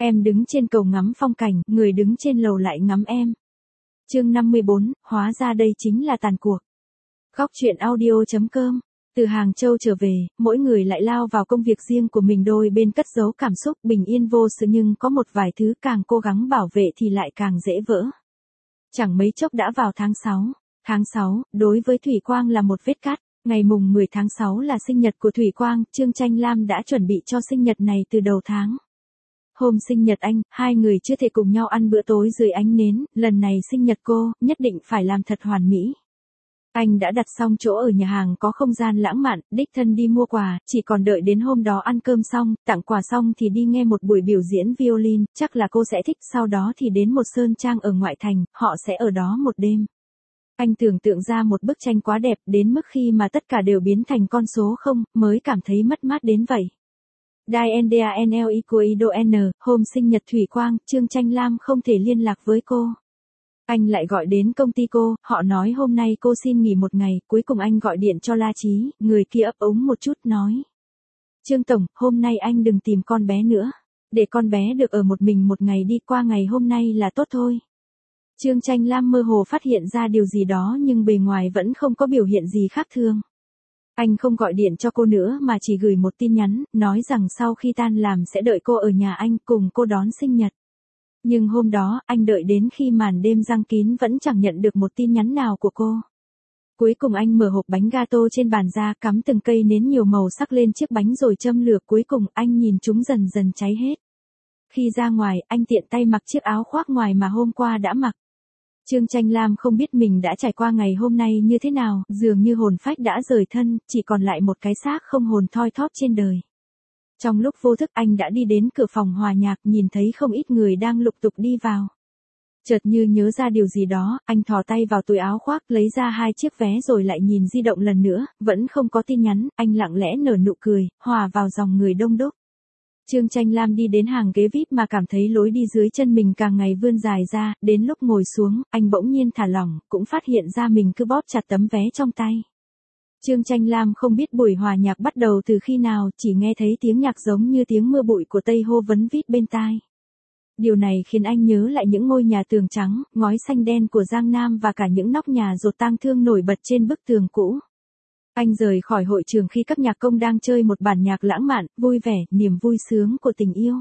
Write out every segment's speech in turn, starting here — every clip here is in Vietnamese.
Em đứng trên cầu ngắm phong cảnh, người đứng trên lầu lại ngắm em. Chương 54, hóa ra đây chính là tàn cuộc. Góc truyện audio.com. Từ Hàng Châu trở về, mỗi người lại lao vào công việc riêng của mình, đôi bên cất giấu cảm xúc bình yên vô sự, nhưng có một vài thứ càng cố gắng bảo vệ thì lại càng dễ vỡ. Chẳng mấy chốc đã vào tháng 6. Tháng 6, đối với Thủy Quang là một vết cắt. Ngày mùng 10 tháng 6 là sinh nhật của Thủy Quang, Trương Chanh Lam đã chuẩn bị cho sinh nhật này từ đầu tháng. Hôm sinh nhật anh, hai người chưa thể cùng nhau ăn bữa tối dưới ánh nến, lần này sinh nhật cô, nhất định phải làm thật hoàn mỹ. Anh đã đặt xong chỗ ở nhà hàng có không gian lãng mạn, đích thân đi mua quà, chỉ còn đợi đến hôm đó ăn cơm xong, tặng quà xong thì đi nghe một buổi biểu diễn violin, chắc là cô sẽ thích, sau đó thì đến một sơn trang ở ngoại thành, họ sẽ ở đó một đêm. Anh tưởng tượng ra một bức tranh quá đẹp đến mức khi mà tất cả đều biến thành con số không, mới cảm thấy mất mát đến vậy. Hôm sinh nhật Thủy Quang, Trương Chanh Lam không thể liên lạc với cô. Anh lại gọi đến công ty cô, họ nói hôm nay cô xin nghỉ một ngày, cuối cùng anh gọi điện cho La Chí, người kia ấp úng một chút nói. Trương Tổng, hôm nay anh đừng tìm con bé nữa, để con bé được ở một mình một ngày đi, qua ngày hôm nay là tốt thôi. Trương Chanh Lam mơ hồ phát hiện ra điều gì đó nhưng bề ngoài vẫn không có biểu hiện gì khác thường. Anh không gọi điện cho cô nữa mà chỉ gửi một tin nhắn, nói rằng sau khi tan làm sẽ đợi cô ở nhà anh cùng cô đón sinh nhật. Nhưng hôm đó, anh đợi đến khi màn đêm giăng kín vẫn chẳng nhận được một tin nhắn nào của cô. Cuối cùng anh mở hộp bánh gato trên bàn ra, cắm từng cây nến nhiều màu sắc lên chiếc bánh rồi châm lửa, cuối cùng anh nhìn chúng dần dần cháy hết. Khi ra ngoài, anh tiện tay mặc chiếc áo khoác ngoài mà hôm qua đã mặc. Trương Chanh Lam không biết mình đã trải qua ngày hôm nay như thế nào, dường như hồn phách đã rời thân, chỉ còn lại một cái xác không hồn thoi thóp trên đời. Trong lúc vô thức anh đã đi đến cửa phòng hòa nhạc, nhìn thấy không ít người đang lục tục đi vào. Chợt như nhớ ra điều gì đó, anh thò tay vào túi áo khoác lấy ra 2 chiếc vé rồi lại nhìn di động lần nữa, vẫn không có tin nhắn, anh lặng lẽ nở nụ cười, hòa vào dòng người đông đúc. Trương Chanh Lam đi đến hàng ghế VIP mà cảm thấy lối đi dưới chân mình càng ngày vươn dài ra, đến lúc ngồi xuống, anh bỗng nhiên thả lỏng, cũng phát hiện ra mình cứ bóp chặt tấm vé trong tay. Trương Chanh Lam không biết buổi hòa nhạc bắt đầu từ khi nào, chỉ nghe thấy tiếng nhạc giống như tiếng mưa bụi của Tây Hô vấn vít bên tai. Điều này khiến anh nhớ lại những ngôi nhà tường trắng, ngói xanh đen của Giang Nam và cả những nóc nhà rột tang thương nổi bật trên bức tường cũ. Anh rời khỏi hội trường khi các nhạc công đang chơi một bản nhạc lãng mạn, vui vẻ, niềm vui sướng của tình yêu.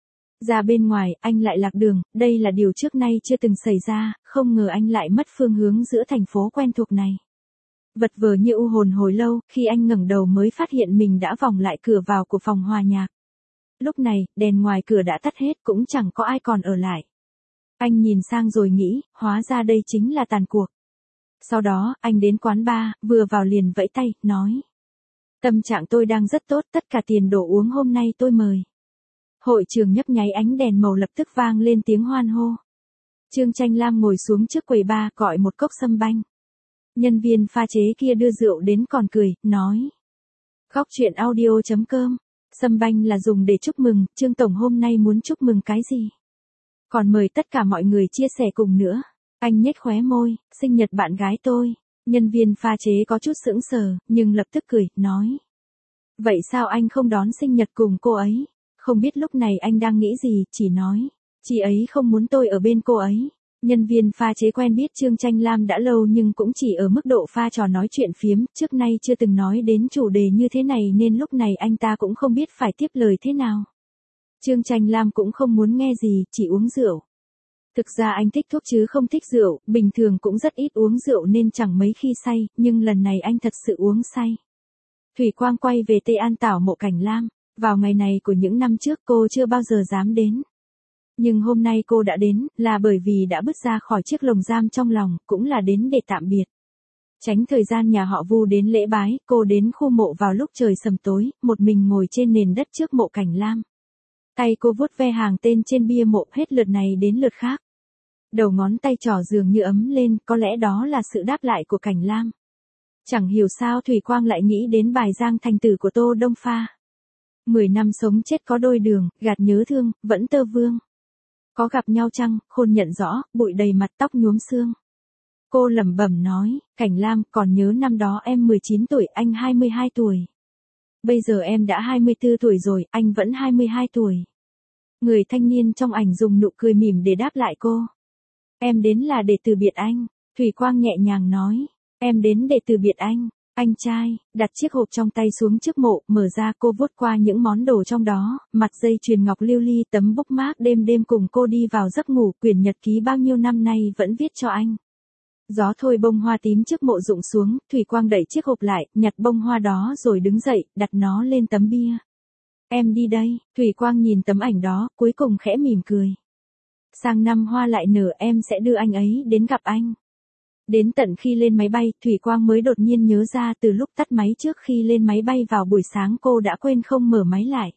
Ra bên ngoài, anh lại lạc đường, đây là điều trước nay chưa từng xảy ra, không ngờ anh lại mất phương hướng giữa thành phố quen thuộc này. Vật vờ như u hồn hồi lâu, khi anh ngẩng đầu mới phát hiện mình đã vòng lại cửa vào của phòng hòa nhạc. Lúc này, đèn ngoài cửa đã tắt hết, cũng chẳng có ai còn ở lại. Anh nhìn sang rồi nghĩ, hóa ra đây chính là tàn cuộc. Sau đó, anh đến quán bar, vừa vào liền vẫy tay, nói. Tâm trạng tôi đang rất tốt, tất cả tiền đồ uống hôm nay tôi mời. Hội trường nhấp nháy ánh đèn màu, lập tức vang lên tiếng hoan hô. Trương Chanh Lam ngồi xuống trước quầy bar, gọi một cốc sâm banh. Nhân viên pha chế kia đưa rượu đến còn cười, nói. Góc truyện audio.com, sâm banh là dùng để chúc mừng, Trương Tổng hôm nay muốn chúc mừng cái gì? Còn mời tất cả mọi người chia sẻ cùng nữa. Anh nhếch khóe môi, sinh nhật bạn gái tôi. Nhân viên pha chế có chút sững sờ, nhưng lập tức cười, nói. Vậy sao anh không đón sinh nhật cùng cô ấy? Không biết lúc này anh đang nghĩ gì, chỉ nói. Chị ấy không muốn tôi ở bên cô ấy. Nhân viên pha chế quen biết Trương Chanh Lam đã lâu nhưng cũng chỉ ở mức độ pha trò nói chuyện phiếm, trước nay chưa từng nói đến chủ đề như thế này nên lúc này anh ta cũng không biết phải tiếp lời thế nào. Trương Chanh Lam cũng không muốn nghe gì, chỉ uống rượu. Thực ra anh thích thuốc chứ không thích rượu, bình thường cũng rất ít uống rượu nên chẳng mấy khi say, nhưng lần này anh thật sự uống say. Thủy Quang quay về Tây An Tảo Mộ Cảnh Lam, vào ngày này của những năm trước cô chưa bao giờ dám đến. Nhưng hôm nay cô đã đến, là bởi vì đã bước ra khỏi chiếc lồng giam trong lòng, cũng là đến để tạm biệt. Tránh thời gian nhà họ Vu đến lễ bái, cô đến khu mộ vào lúc trời sầm tối, một mình ngồi trên nền đất trước mộ Cảnh Lam. Tay cô vuốt ve hàng tên trên bia mộ, hết lượt này đến lượt khác. Đầu ngón tay trỏ dường như ấm lên, có lẽ đó là sự đáp lại của Cảnh Lam. Chẳng hiểu sao Thủy Quang lại nghĩ đến bài Giang Thành Tử của Tô Đông Pha. 10 năm sống chết có đôi đường, gạt nhớ thương, vẫn tơ vương. Có gặp nhau chăng, khôn nhận rõ, bụi đầy mặt tóc nhuốm xương. Cô lẩm bẩm nói, Cảnh Lam, còn nhớ năm đó em 19 tuổi, anh 22 tuổi. Bây giờ em đã 24 tuổi rồi, anh vẫn 22 tuổi. Người thanh niên trong ảnh dùng nụ cười mỉm để đáp lại cô. Em đến là để từ biệt anh. Thủy Quang nhẹ nhàng nói. Em đến để từ biệt anh. Anh trai, đặt chiếc hộp trong tay xuống trước mộ, mở ra cô vuốt qua những món đồ trong đó, mặt dây chuyền ngọc lưu ly, tấm bookmark đêm đêm cùng cô đi vào giấc ngủ, quyển nhật ký bao nhiêu năm nay vẫn viết cho anh. Gió thôi bông hoa tím trước mộ rụng xuống, Thủy Quang đẩy chiếc hộp lại, nhặt bông hoa đó rồi đứng dậy, đặt nó lên tấm bia. Em đi đây, Thủy Quang nhìn tấm ảnh đó, cuối cùng khẽ mỉm cười. Sang năm hoa lại nở em sẽ đưa anh ấy đến gặp anh. Đến tận khi lên máy bay, Thủy Quang mới đột nhiên nhớ ra từ lúc tắt máy trước khi lên máy bay vào buổi sáng cô đã quên không mở máy lại.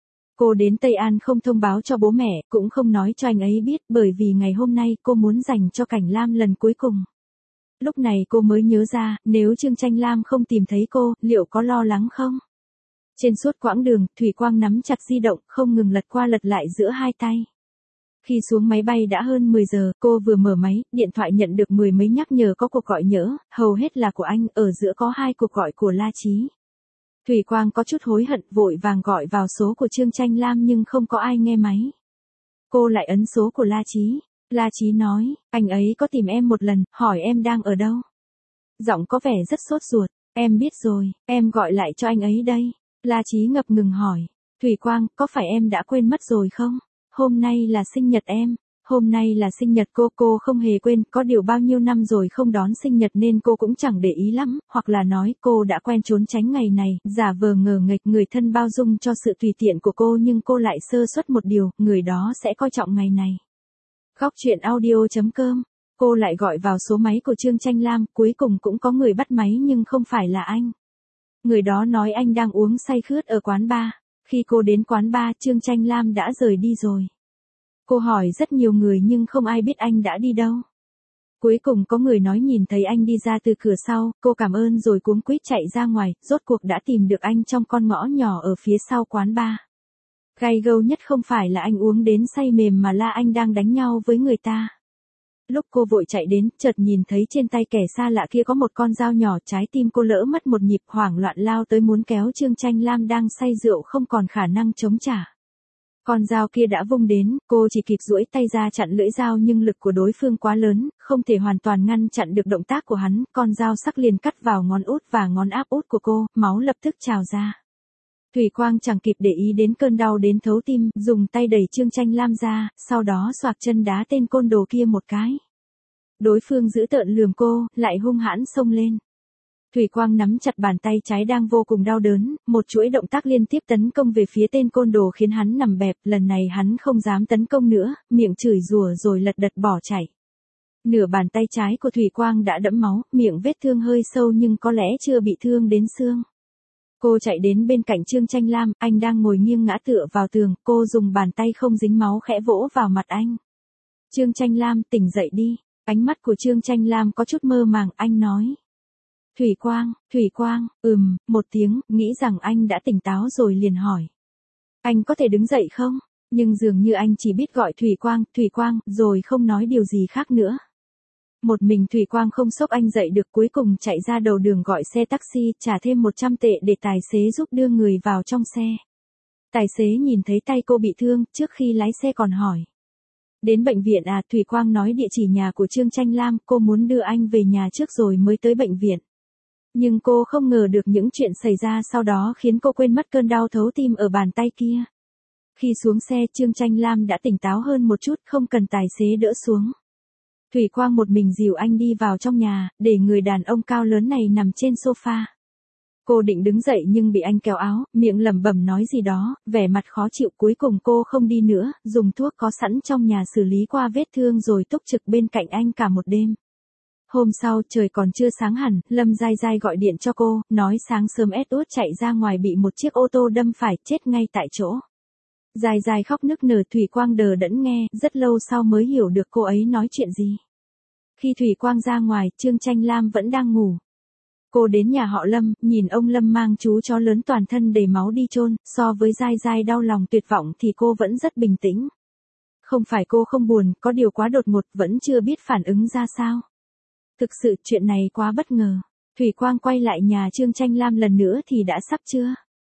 Cô đến Tây An không thông báo cho bố mẹ, cũng không nói cho anh ấy biết bởi vì ngày hôm nay cô muốn dành cho Cảnh Lam lần cuối cùng. Lúc này cô mới nhớ ra, nếu Trương Tranh Lam không tìm thấy cô, liệu có lo lắng không? Trên suốt quãng đường, Thủy Quang nắm chặt di động, không ngừng lật qua lật lại giữa hai tay. Khi xuống máy bay đã hơn 10 giờ, cô vừa mở máy, điện thoại nhận được 10 mấy nhắc nhở có cuộc gọi nhỡ, hầu hết là của anh, ở giữa có 2 cuộc gọi của La Chí. Thủy Quang có chút hối hận, vội vàng gọi vào số của Trương Tranh Lam nhưng không có ai nghe máy. Cô lại ấn số của La Chí. La Chí nói, anh ấy có tìm em một lần, hỏi em đang ở đâu. Giọng có vẻ rất sốt ruột, em biết rồi, em gọi lại cho anh ấy đây. La Chí ngập ngừng hỏi, Thủy Quang, có phải em đã quên mất rồi không? Hôm nay là sinh nhật em. Hôm nay là sinh nhật cô không hề quên, có điều bao nhiêu năm rồi không đón sinh nhật nên cô cũng chẳng để ý lắm, hoặc là nói cô đã quen trốn tránh ngày này, giả vờ ngờ nghệch người thân bao dung cho sự tùy tiện của cô nhưng cô lại sơ suất một điều, người đó sẽ coi trọng ngày này. Góc truyện audio.com. Cô lại gọi vào số máy của Trương Tranh Lam, cuối cùng cũng có người bắt máy nhưng không phải là anh. Người đó nói anh đang uống say khướt ở quán bar. Khi cô đến quán bar, Trương Tranh Lam đã rời đi rồi. Cô hỏi rất nhiều người nhưng không ai biết anh đã đi đâu. Cuối cùng có người nói nhìn thấy anh đi ra từ cửa sau, cô cảm ơn rồi cuống quýt chạy ra ngoài, rốt cuộc đã tìm được anh trong con ngõ nhỏ ở phía sau quán bar. Gay gâu nhất không phải là anh uống đến say mềm mà là anh đang đánh nhau với người ta. Lúc cô vội chạy đến, chợt nhìn thấy trên tay kẻ xa lạ kia có một con dao nhỏ, trái tim cô lỡ mất một nhịp, hoảng loạn lao tới muốn kéo Trương Tranh Lam đang say rượu không còn khả năng chống trả. Con dao kia đã vung đến, cô chỉ kịp duỗi tay ra chặn lưỡi dao nhưng lực của đối phương quá lớn, không thể hoàn toàn ngăn chặn được động tác của hắn, con dao sắc liền cắt vào ngón út và ngón áp út của cô, máu lập tức trào ra. Thủy Quang chẳng kịp để ý đến cơn đau đến thấu tim, dùng tay đẩy Trương Tranh Lam ra, sau đó xoạc chân đá tên côn đồ kia một cái. Đối phương giữ tợn lườm cô, lại hung hãn xông lên. Thủy Quang nắm chặt bàn tay trái đang vô cùng đau đớn, một chuỗi động tác liên tiếp tấn công về phía tên côn đồ khiến hắn nằm bẹp, lần này hắn không dám tấn công nữa, miệng chửi rủa rồi lật đật bỏ chạy. Nửa bàn tay trái của Thủy Quang đã đẫm máu, miệng vết thương hơi sâu nhưng có lẽ chưa bị thương đến xương. Cô chạy đến bên cạnh Trương Tranh Lam, anh đang ngồi nghiêng ngã tựa vào tường, cô dùng bàn tay không dính máu khẽ vỗ vào mặt anh. Trương Tranh Lam, tỉnh dậy đi. Ánh mắt của Trương Tranh Lam có chút mơ màng, anh nói. Thủy Quang, một tiếng, nghĩ rằng anh đã tỉnh táo rồi liền hỏi. Anh có thể đứng dậy không? Nhưng dường như anh chỉ biết gọi Thủy Quang, rồi không nói điều gì khác nữa. Một mình Thủy Quang không xốc anh dậy được, cuối cùng chạy ra đầu đường gọi xe taxi, trả thêm 100 tệ để tài xế giúp đưa người vào trong xe. Tài xế nhìn thấy tay cô bị thương, trước khi lái xe còn hỏi. Đến bệnh viện à? Thủy Quang nói địa chỉ nhà của Trương Tranh Lam, cô muốn đưa anh về nhà trước rồi mới tới bệnh viện. Nhưng cô không ngờ được những chuyện xảy ra sau đó khiến cô quên mất cơn đau thấu tim ở bàn tay kia. Khi xuống xe, Trương Tranh Lam đã tỉnh táo hơn một chút, không cần tài xế đỡ xuống. Thủy Quang một mình dìu anh đi vào trong nhà, để người đàn ông cao lớn này nằm trên sofa. Cô định đứng dậy nhưng bị anh kéo áo, miệng lẩm bẩm nói gì đó, vẻ mặt khó chịu, cuối cùng cô không đi nữa, dùng thuốc có sẵn trong nhà xử lý qua vết thương rồi túc trực bên cạnh anh cả một đêm. Hôm sau, trời còn chưa sáng hẳn, Lâm Giai Giai gọi điện cho cô, nói sáng sớm Edward chạy ra ngoài bị một chiếc ô tô đâm phải, chết ngay tại chỗ. Giai Giai khóc nức nở, Thủy Quang đờ đẫn nghe, rất lâu sau mới hiểu được cô ấy nói chuyện gì. Khi Thủy Quang ra ngoài, Trương Tranh Lam vẫn đang ngủ. Cô đến nhà họ Lâm, nhìn ông Lâm mang chú chó lớn toàn thân đầy máu đi chôn, so với Giai Giai đau lòng tuyệt vọng thì cô vẫn rất bình tĩnh. Không phải cô không buồn, có điều quá đột ngột, vẫn chưa biết phản ứng ra sao. Thực sự chuyện này quá bất ngờ. Thủy Quang quay lại nhà Trương Tranh Lam lần nữa thì đã sắp trưa.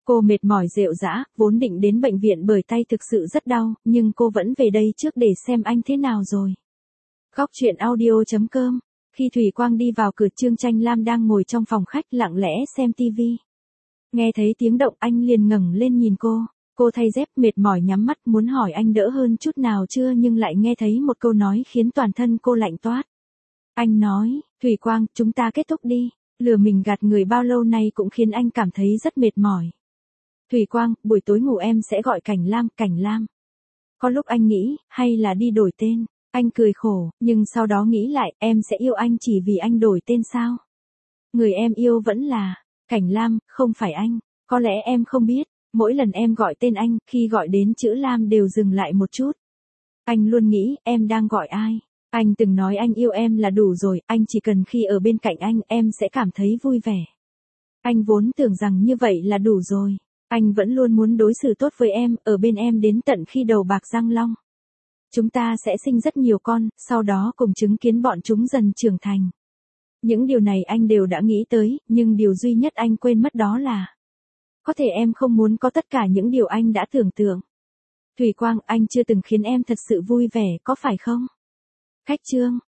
Cô mệt mỏi rệu rã, vốn định đến bệnh viện bởi tay thực sự rất đau, nhưng cô vẫn về đây trước để xem anh thế nào rồi. Góc chuyện audio.com. Khi Thủy Quang đi vào cửa, Trương Chanh Lam đang ngồi trong phòng khách lặng lẽ xem tivi. Nghe thấy tiếng động anh liền ngẩng lên nhìn cô. Cô thay dép mệt mỏi nhắm mắt muốn hỏi anh đỡ hơn chút nào chưa, nhưng lại nghe thấy một câu nói khiến toàn thân cô lạnh toát. Anh nói, Thủy Quang, chúng ta kết thúc đi. Lừa mình gạt người bao lâu nay cũng khiến anh cảm thấy rất mệt mỏi. Thủy Quang, buổi tối ngủ em sẽ gọi Cảnh Lam, Cảnh Lam. Có lúc anh nghĩ, hay là đi đổi tên. Anh cười khổ, nhưng sau đó nghĩ lại, em sẽ yêu anh chỉ vì anh đổi tên sao? Người em yêu vẫn là Cảnh Lam, không phải anh. Có lẽ em không biết, mỗi lần em gọi tên anh, khi gọi đến chữ Lam đều dừng lại một chút. Anh luôn nghĩ, em đang gọi ai? Anh từng nói anh yêu em là đủ rồi, anh chỉ cần khi ở bên cạnh anh, em sẽ cảm thấy vui vẻ. Anh vốn tưởng rằng như vậy là đủ rồi. Anh vẫn luôn muốn đối xử tốt với em, ở bên em đến tận khi đầu bạc răng long. Chúng ta sẽ sinh rất nhiều con, sau đó cùng chứng kiến bọn chúng dần trưởng thành. Những điều này anh đều đã nghĩ tới, nhưng điều duy nhất anh quên mất đó là có thể em không muốn có tất cả những điều anh đã tưởng tượng. Thủy Quang, anh chưa từng khiến em thật sự vui vẻ, có phải không? Khách Trương.